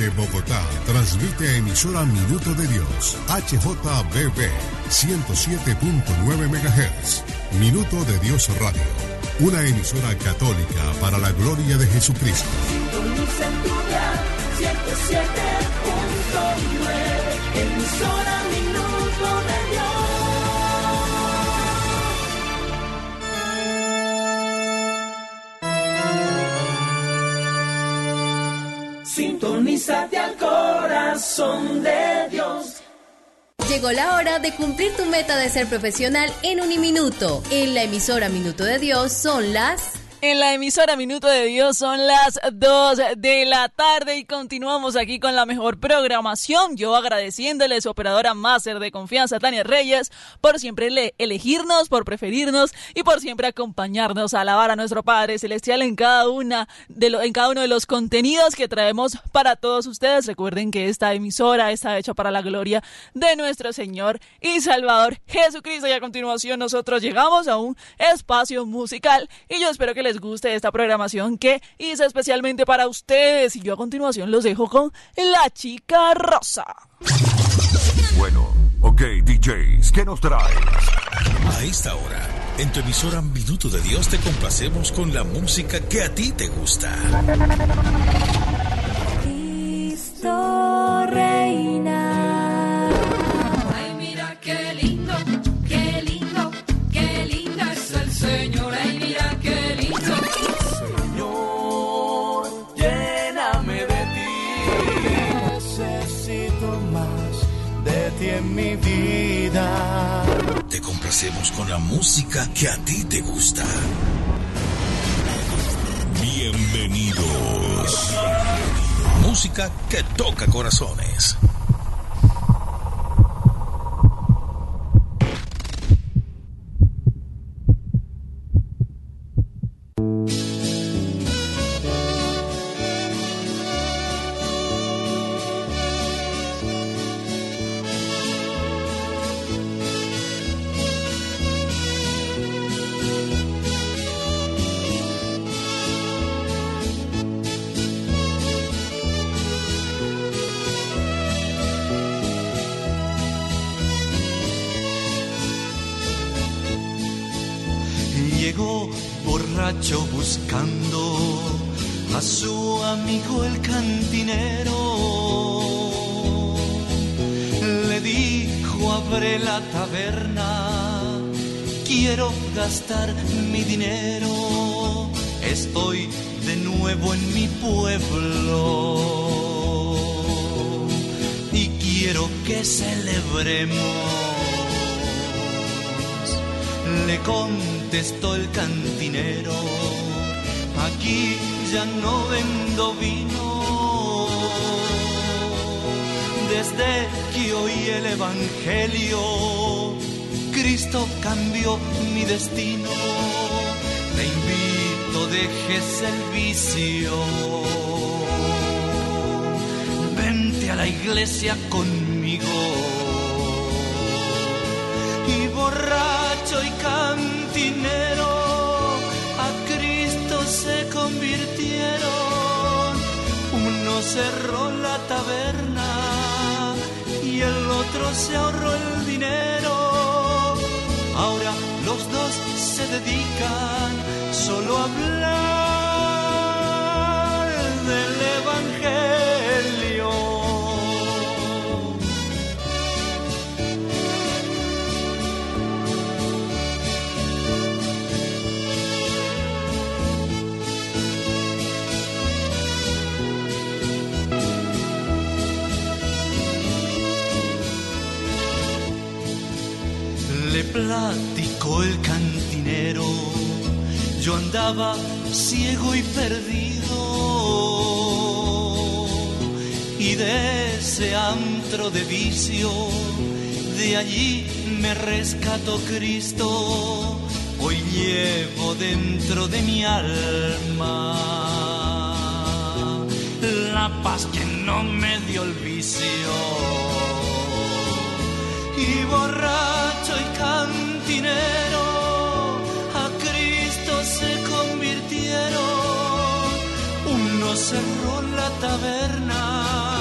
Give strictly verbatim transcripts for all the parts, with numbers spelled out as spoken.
Desde Bogotá, transmite emisora Minuto de Dios, H J B B, ciento siete punto nueve megahertz. Minuto de Dios Radio, una emisora católica para la gloria de Jesucristo. Sintoniza en tu dial, ciento siete punto nueve, emisora Minuto de Dios. Sintonízate al corazón de Dios. Llegó la hora de cumplir tu meta de ser profesional en Uniminuto. En la emisora Minuto de Dios son las... En la emisora Minuto de Dios son las dos de la tarde y continuamos aquí con la mejor programación. Yo agradeciéndole a su operadora máster de confianza, Tania Reyes, por siempre le elegirnos, por preferirnos y por siempre acompañarnos a alabar a nuestro Padre Celestial en cada una de lo, en cada uno de los contenidos que traemos para todos ustedes. Recuerden que esta emisora está hecha para la gloria de nuestro Señor y Salvador Jesucristo. Y a continuación nosotros llegamos a un espacio musical y yo espero que les les guste esta programación que hice especialmente para ustedes. Y yo a continuación los dejo con La Chica Rosa. Bueno, ok, D Js, ¿qué nos traes? A esta hora, en tu emisora Minuto de Dios te complacemos con la música que a ti te gusta. Cristo reina. Ay, mira qué lindo, qué lindo, qué lindo es el Señor. Ay, mira qué lindo. Señor, lléname de ti. Necesito más de ti en mi vida. Te complacemos con la música que a ti te gusta. Bienvenidos. Música que toca corazones. Llegó borracho buscando a su amigo el cantinero. Le dijo: abre la taberna, quiero gastar mi dinero. Estoy de nuevo en mi pueblo y quiero que celebremos. Le contestó el cantinero: aquí ya no vendo vino. Desde que oí el evangelio, Cristo cambió mi destino. Te invito, dejes el vicio. Vente a la iglesia conmigo. Y borracho y cantinero a Cristo se convirtieron. Uno cerró la taberna y el otro se ahorró el dinero. Ahora los dos se dedican solo a hablar del evangelio. Le platicó el cantinero: yo andaba ciego y perdido, y de ese antro de vicio, de allí me rescató Cristo. Hoy llevo dentro de mi alma la paz que no me dio el vicio. Y borracho y cantinero a Cristo se convirtieron. Uno cerró la taberna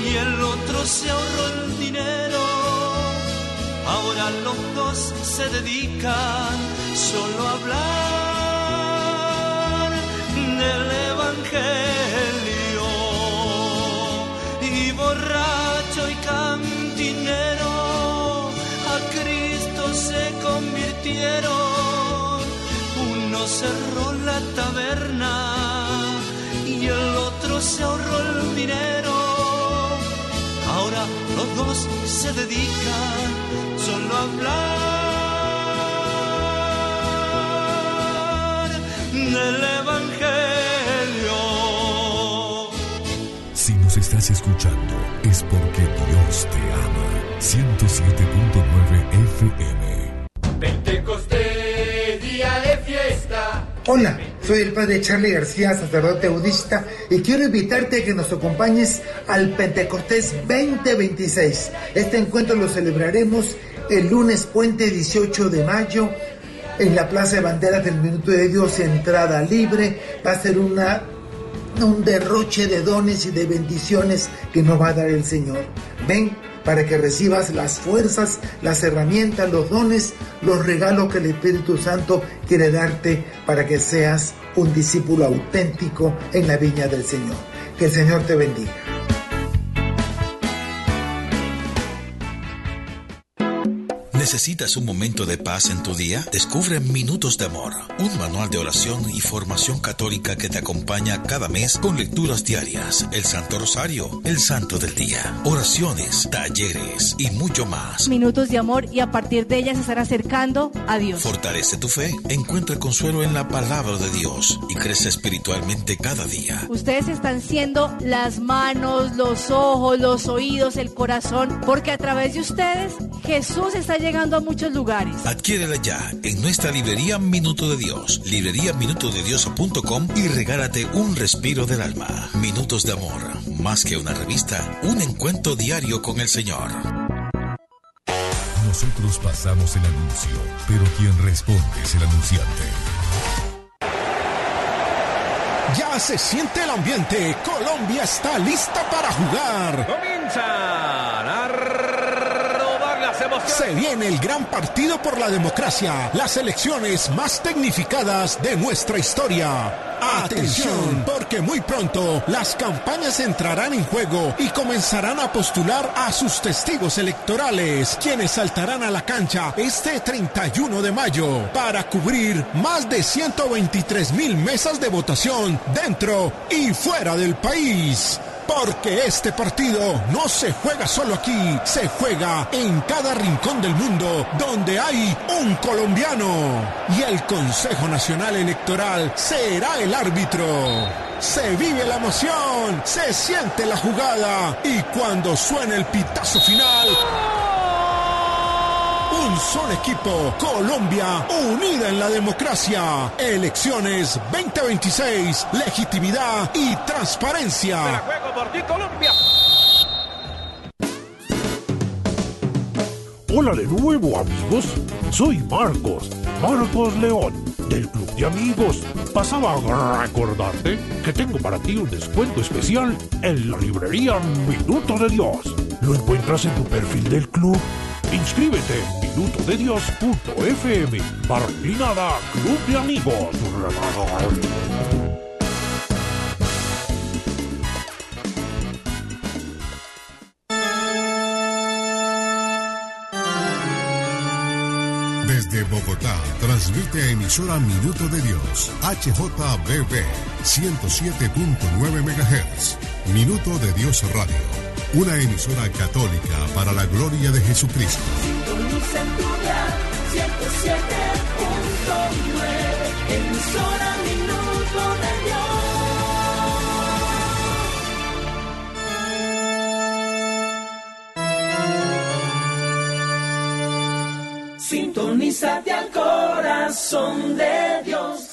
y el otro se ahorró el dinero. Ahora los dos se dedican solo a hablar del Evangelio, y borracho y cantinero a Cristo se convirtieron. Uno cerró la taberna y el otro se ahorró el dinero. Ahora los dos se dedican solo a hablar del Evangelio. Si nos estás escuchando es porque Dios te ama. ciento siete punto nueve F M. Pentecostés, día de fiesta. Hola, soy el padre Charlie García, sacerdote budista, y quiero invitarte a que nos acompañes al Pentecostés veinte veintiséis. Este encuentro lo celebraremos el lunes puente dieciocho de mayo en la Plaza de Banderas del Minuto de Dios, entrada libre. Va a ser una, un derroche de dones y de bendiciones que nos va a dar el Señor. Ven para que recibas las fuerzas, las herramientas, los dones, los regalos que el Espíritu Santo quiere darte para que seas un discípulo auténtico en la viña del Señor. Que el Señor te bendiga. ¿Necesitas un momento de paz en tu día? Descubre Minutos de Amor, un manual de oración y formación católica que te acompaña cada mes con lecturas diarias, el Santo Rosario, el Santo del Día, oraciones, talleres y mucho más. Minutos de amor, y a partir de ellas se estará acercando a Dios. Fortalece tu fe, encuentra consuelo en la palabra de Dios y crece espiritualmente cada día. Ustedes están siendo las manos, los ojos, los oídos, el corazón, porque a través de ustedes Jesús está llegando llegando a muchos lugares. Adquiérela ya en nuestra librería Minuto de Dios, librería minuto de dios punto com, y regálate un respiro del alma. Minutos de Amor, más que una revista, un encuentro diario con el Señor. Nosotros pasamos el anuncio, pero quien responde es el anunciante. Ya se siente el ambiente. Colombia está lista para jugar. Comienzan a robar las emociones. Se viene el gran partido por la democracia, las elecciones más tecnificadas de nuestra historia. Atención, porque muy pronto las campañas entrarán en juego y comenzarán a postular a sus testigos electorales, quienes saltarán a la cancha este treinta y uno de mayo para cubrir más de ciento veintitrés mil mesas de votación dentro y fuera del país. Porque este partido no se juega solo aquí, se juega en cada rincón del mundo donde hay un colombiano. Y el Consejo Nacional Electoral será el árbitro. Se vive la emoción, se siente la jugada, y cuando suene el pitazo final, un solo equipo, Colombia unida en la democracia. Elecciones veinte veintiséis, legitimidad y transparencia. Me la juego por ti, Colombia. Hola de nuevo, amigos. Soy Marcos, Marcos León, del Club de Amigos. Pasaba a recordarte que tengo para ti un descuento especial en la librería Minuto de Dios. Lo encuentras en tu perfil del club. Inscríbete en minuto de dios punto f m barra inclinada Club de Amigos. Desde Bogotá, transmite emisora Minuto de Dios, H J B B, ciento siete punto nueve megahertz. Minuto de Dios Radio, una emisora católica para la gloria de Jesucristo. Sintoniza en tu dial ciento siete punto nueve, emisora Minuto de Dios. Sintonízate al corazón de Dios.